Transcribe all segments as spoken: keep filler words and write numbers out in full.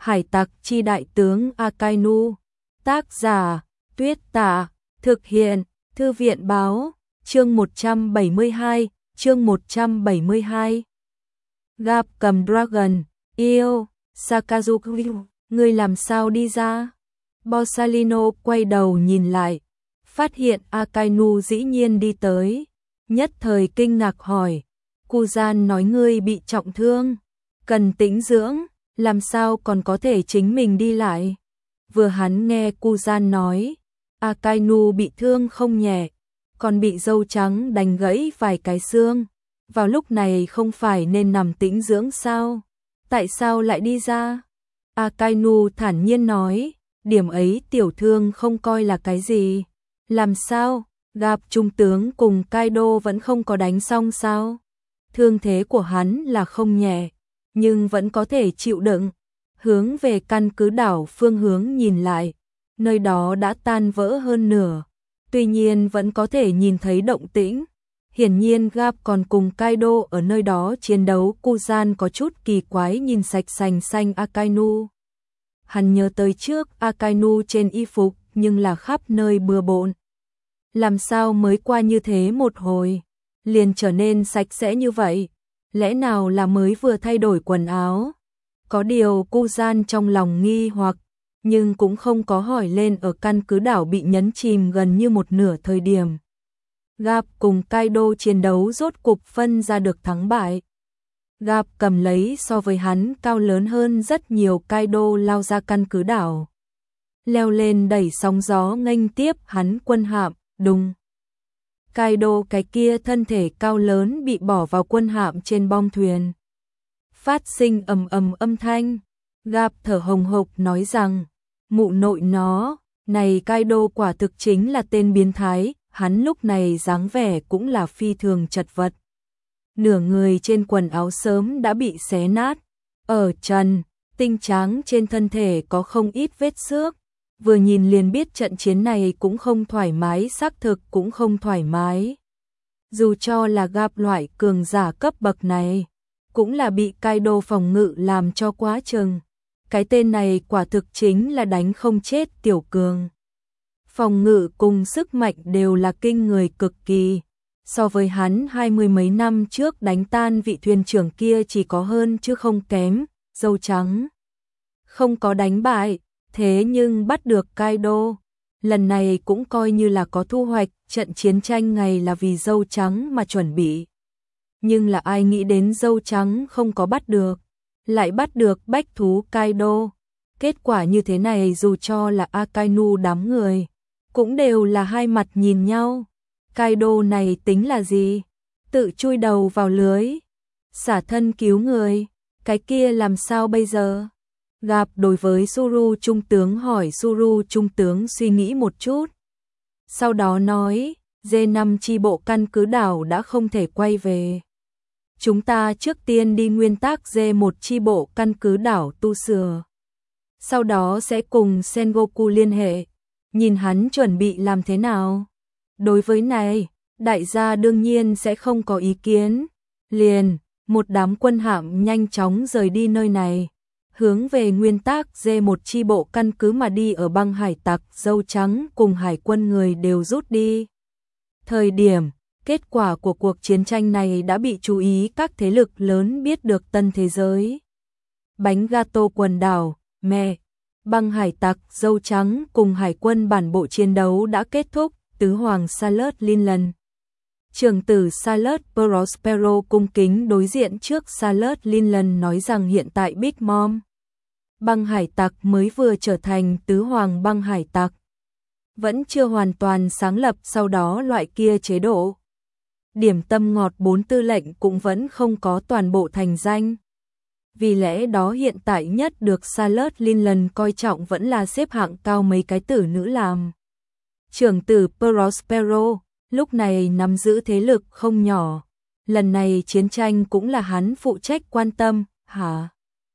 Hải tặc chi đại tướng Akainu. Tác giả Tuyết Tả. Thực hiện Thư viện báo. Chương một trăm bảy mươi hai. Chương một trăm bảy mươi hai. Gap cầm Dragon. Yêu. Sakazuki. Ngươi làm sao đi ra? Borsalino quay đầu nhìn lại. Phát hiện Akainu dĩ nhiên đi tới. Nhất thời kinh ngạc hỏi. Kuzan nói ngươi bị trọng thương. Cần tĩnh dưỡng. Làm sao còn có thể chính mình đi lại? Vừa hắn nghe Kuzan nói. Akainu bị thương không nhẹ. Còn bị dâu trắng đánh gãy vài cái xương. Vào lúc này không phải nên nằm tĩnh dưỡng sao? Tại sao lại đi ra? Akainu thản nhiên nói. Điểm ấy tiểu thương không coi là cái gì. Làm sao? Gặp trung tướng cùng Kaido vẫn không có đánh xong sao? Thương thế của hắn là không nhẹ, nhưng vẫn có thể chịu đựng. Hướng về căn cứ đảo phương hướng nhìn lại, nơi đó đã tan vỡ hơn nửa. Tuy nhiên vẫn có thể nhìn thấy động tĩnh. Hiển nhiên Gap còn cùng Kaido ở nơi đó chiến đấu. Kuzan có chút kỳ quái nhìn sạch sành xanh Akainu. Hắn nhớ tới trước Akainu trên y phục nhưng là khắp nơi bừa bộn. Làm sao mới qua như thế một hồi, liền trở nên sạch sẽ như vậy? Lẽ nào là mới vừa thay đổi quần áo? Có điều Kuzan trong lòng nghi hoặc, nhưng cũng không có hỏi lên. Ở căn cứ đảo bị nhấn chìm gần như một nửa thời điểm, Gap cùng Kaido chiến đấu rốt cục phân ra được thắng bại. Gap cầm lấy so với hắn cao lớn hơn rất nhiều Kaido lao ra căn cứ đảo, leo lên đẩy sóng gió nghênh tiếp hắn quân hạm. Đùng. Kaido cái kia thân thể cao lớn bị bỏ vào quân hạm trên bong thuyền. Phát sinh ầm ầm âm thanh. Gap thở hồng hộc nói rằng, mụ nội nó, này Kaido quả thực chính là tên biến thái. Hắn lúc này dáng vẻ cũng là phi thường chật vật. Nửa người trên quần áo sớm đã bị xé nát. Ở trần, tinh trắng trên thân thể có không ít vết xước. Vừa nhìn liền biết trận chiến này cũng không thoải mái, xác thực cũng không thoải mái. Dù cho là Gap loại cường giả cấp bậc này, cũng là bị Kaido phòng ngự làm cho quá chừng. Cái tên này quả thực chính là đánh không chết tiểu cường. Phòng ngự cùng sức mạnh đều là kinh người cực kỳ. So với hắn hai mươi mấy năm trước đánh tan vị thuyền trưởng kia chỉ có hơn chứ không kém. Dâu trắng không có đánh bại, thế nhưng bắt được Kaido. Lần này cũng coi như là có thu hoạch. Trận chiến tranh này là vì dâu trắng mà chuẩn bị. Nhưng là ai nghĩ đến dâu trắng không có bắt được, lại bắt được bách thú Kaido. Kết quả như thế này dù cho là Akainu đám người, cũng đều là hai mặt nhìn nhau. Kaido này tính là gì? Tự chui đầu vào lưới, xả thân cứu người. Cái kia làm sao bây giờ? Gặp đối với Suru trung tướng hỏi. Suru trung tướng suy nghĩ một chút, sau đó nói, G năm chi bộ căn cứ đảo đã không thể quay về. Chúng ta trước tiên đi nguyên tắc G một chi bộ căn cứ đảo tu sửa. Sau đó sẽ cùng Sengoku liên hệ, nhìn hắn chuẩn bị làm thế nào. Đối với này, đại gia đương nhiên sẽ không có ý kiến. Liền, một đám quân hạm nhanh chóng rời đi nơi này, hướng về nguyên tắc G một chi bộ căn cứ mà đi. Ở băng hải tặc dâu trắng cùng hải quân người đều rút đi. Thời điểm, kết quả của cuộc chiến tranh này đã bị chú ý các thế lực lớn biết được tân thế giới. Bánh gato quần đảo, mẹ, băng hải tặc dâu trắng cùng hải quân bản bộ chiến đấu đã kết thúc. Tứ hoàng Salut Linlan, trưởng tử Salut Prospero cung kính đối diện trước Salut Linlan nói rằng hiện tại Big Mom băng hải tặc mới vừa trở thành tứ hoàng băng hải tặc, vẫn chưa hoàn toàn sáng lập sau đó loại kia chế độ. Điểm tâm ngọt bốn tư lệnh cũng vẫn không có toàn bộ thành danh. Vì lẽ đó hiện tại nhất được Salut Linlan coi trọng vẫn là xếp hạng cao mấy cái tử nữ làm. Trưởng tử Prospero lúc này nắm giữ thế lực không nhỏ. Lần này chiến tranh cũng là hắn phụ trách quan tâm. Hả?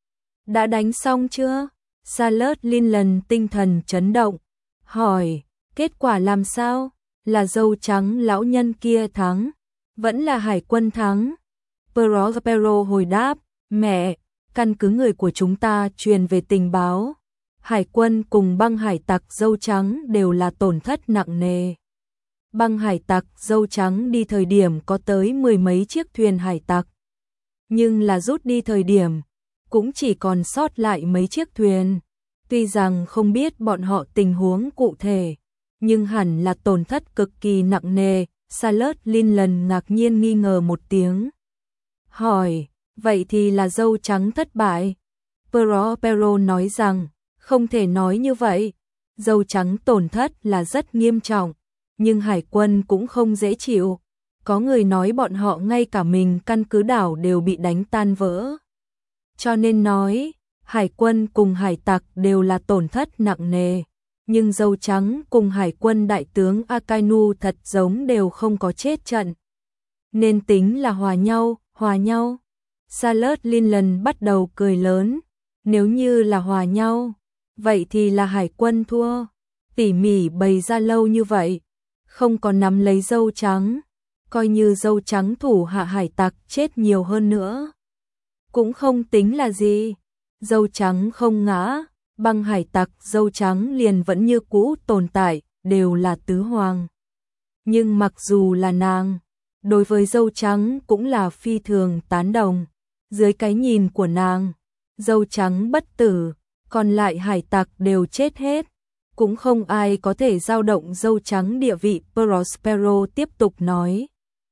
Đã đánh xong chưa? Salut Linlan tinh thần chấn động, hỏi, kết quả làm sao? Là dâu trắng lão nhân kia thắng, vẫn là hải quân thắng? Prospero hồi đáp, mẹ, căn cứ người của chúng ta truyền về tình báo, hải quân cùng băng hải tặc dâu trắng đều là tổn thất nặng nề. Băng hải tặc dâu trắng đi thời điểm có tới mười mấy chiếc thuyền hải tặc, nhưng là rút đi thời điểm cũng chỉ còn sót lại mấy chiếc thuyền. Tuy rằng không biết bọn họ tình huống cụ thể, nhưng hẳn là tổn thất cực kỳ nặng nề. Charlotte Linland ngạc nhiên nghi ngờ một tiếng. Hỏi, vậy thì là dâu trắng thất bại? Prospero nói rằng, không thể nói như vậy. Dâu trắng tổn thất là rất nghiêm trọng, nhưng hải quân cũng không dễ chịu. Có người nói bọn họ ngay cả mình căn cứ đảo đều bị đánh tan vỡ. Cho nên nói, hải quân cùng hải tặc đều là tổn thất nặng nề. Nhưng dâu trắng cùng hải quân đại tướng Akainu thật giống đều không có chết trận. Nên tính là hòa nhau, hòa nhau. Charlotte Linland bắt đầu cười lớn. Nếu như là hòa nhau, vậy thì là hải quân thua. Tỉ mỉ bày ra lâu như vậy, không có nắm lấy dâu trắng. Coi như dâu trắng thủ hạ hải tặc chết nhiều hơn nữa, cũng không tính là gì. Dâu trắng không ngã, băng hải tặc dâu trắng liền vẫn như cũ tồn tại, đều là tứ hoàng. Nhưng mặc dù là nàng, đối với dâu trắng cũng là phi thường tán đồng. Dưới cái nhìn của nàng, dâu trắng bất tử, còn lại hải tặc đều chết hết. Cũng không ai có thể dao động dâu trắng địa vị. Prospero tiếp tục nói.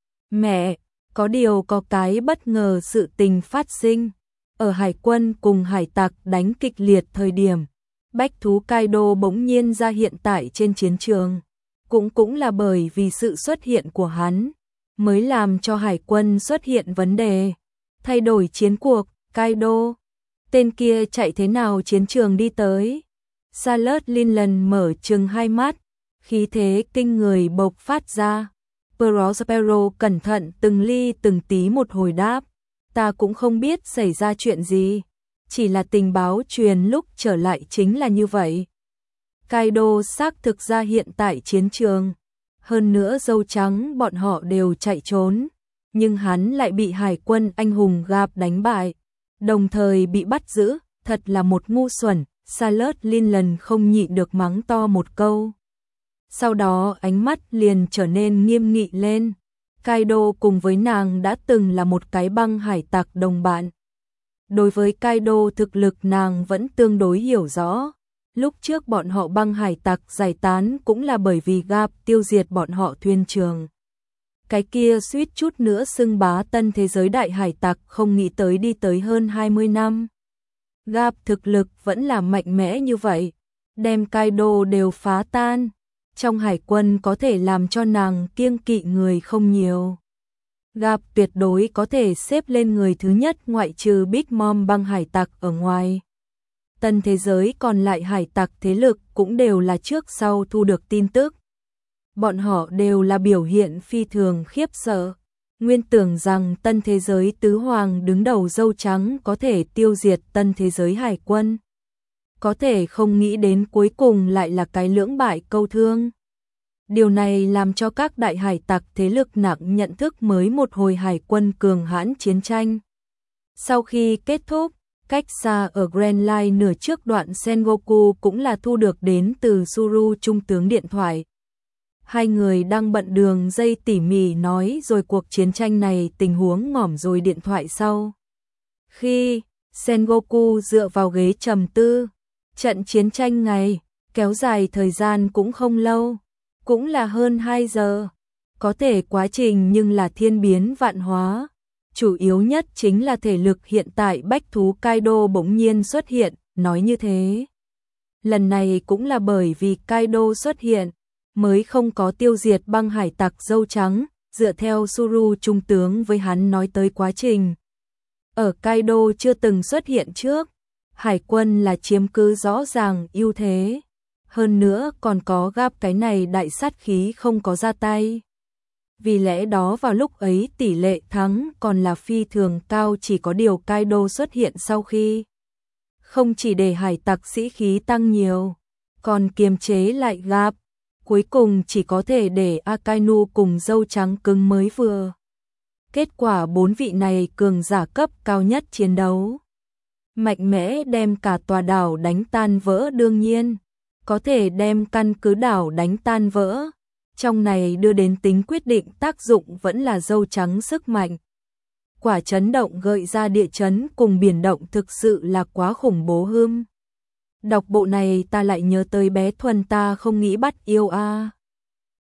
Mẹ, có điều có cái bất ngờ sự tình phát sinh. Ở hải quân cùng hải tặc đánh kịch liệt thời điểm, bách thú Kaido bỗng nhiên ra hiện tại trên chiến trường. Cũng cũng là bởi vì sự xuất hiện của hắn, mới làm cho hải quân xuất hiện vấn đề. Thay đổi chiến cuộc, Kaido. Tên kia chạy thế nào chiến trường đi tới? Charlotte Linland mở trừng hai mắt, khí thế kinh người bộc phát ra. Prospero cẩn thận từng ly từng tí một hồi đáp. Ta cũng không biết xảy ra chuyện gì, chỉ là tình báo truyền lúc trở lại chính là như vậy. Kaido xác thực ra hiện tại chiến trường, hơn nữa dâu trắng bọn họ đều chạy trốn, nhưng hắn lại bị hải quân anh hùng Garp đánh bại, đồng thời bị bắt giữ, thật là một ngu xuẩn. Charlotte Linland không nhịn được mắng to một câu. Sau đó ánh mắt liền trở nên nghiêm nghị lên. Kaido cùng với nàng đã từng là một cái băng hải tặc đồng bạn. Đối với Kaido thực lực nàng vẫn tương đối hiểu rõ. Lúc trước bọn họ băng hải tặc giải tán cũng là bởi vì Garp tiêu diệt bọn họ thuyền trường. Cái kia suýt chút nữa xưng bá tân thế giới đại hải tặc, không nghĩ tới đi tới hơn hai mươi năm. Garp thực lực vẫn là mạnh mẽ như vậy, đem Kaido đều phá tan. Trong hải quân có thể làm cho nàng kiêng kỵ người không nhiều. Garp tuyệt đối có thể xếp lên người thứ nhất ngoại trừ Big Mom băng hải tặc ở ngoài. Tân thế giới còn lại hải tặc thế lực cũng đều là trước sau thu được tin tức. Bọn họ đều là biểu hiện phi thường khiếp sợ. Nguyên tưởng rằng tân thế giới tứ hoàng đứng đầu dâu trắng có thể tiêu diệt tân thế giới hải quân. Có thể không nghĩ đến cuối cùng lại là cái lưỡng bại câu thương. Điều này làm cho các đại hải tặc thế lực nặng nhận thức mới một hồi hải quân cường hãn chiến tranh. Sau khi kết thúc, cách xa ở Grand Line nửa trước đoạn Sengoku cũng là thu được đến từ Suru trung tướng điện thoại. Hai người đang bận đường dây tỉ mỉ nói rồi cuộc chiến tranh này tình huống ngỏm rồi điện thoại sau. Khi Sengoku dựa vào ghế trầm tư, trận chiến tranh này kéo dài thời gian cũng không lâu, cũng là hơn hai giờ. Có thể quá trình nhưng là thiên biến vạn hóa. Chủ yếu nhất chính là thể lực hiện tại bách thú Kaido bỗng nhiên xuất hiện, nói như thế. Lần này cũng là bởi vì Kaido xuất hiện, mới không có tiêu diệt băng hải tặc dâu trắng, dựa theo Suru trung tướng với hắn nói tới quá trình. Ở Kaido chưa từng xuất hiện trước, hải quân là chiếm cứ rõ ràng ưu thế. Hơn nữa còn có Garp cái này đại sát khí không có ra tay. Vì lẽ đó vào lúc ấy tỷ lệ thắng còn là phi thường cao, chỉ có điều Kaido xuất hiện sau khi. Không chỉ để hải tặc sĩ khí tăng nhiều, còn kiềm chế lại Garp. Cuối cùng chỉ có thể để Akainu cùng dâu trắng cứng mới vừa. Kết quả bốn vị này cường giả cấp cao nhất chiến đấu. mạnh mẽ đem cả tòa đảo đánh tan vỡ đương nhiên, có thể đem căn cứ đảo đánh tan vỡ. Trong này đưa đến tính quyết định tác dụng vẫn là dâu trắng sức mạnh. Quả chấn động gợi ra địa chấn cùng biển động thực sự là quá khủng bố hưm. Đọc bộ này ta lại nhớ tới bé Thuần ta không nghĩ bắt yêu a.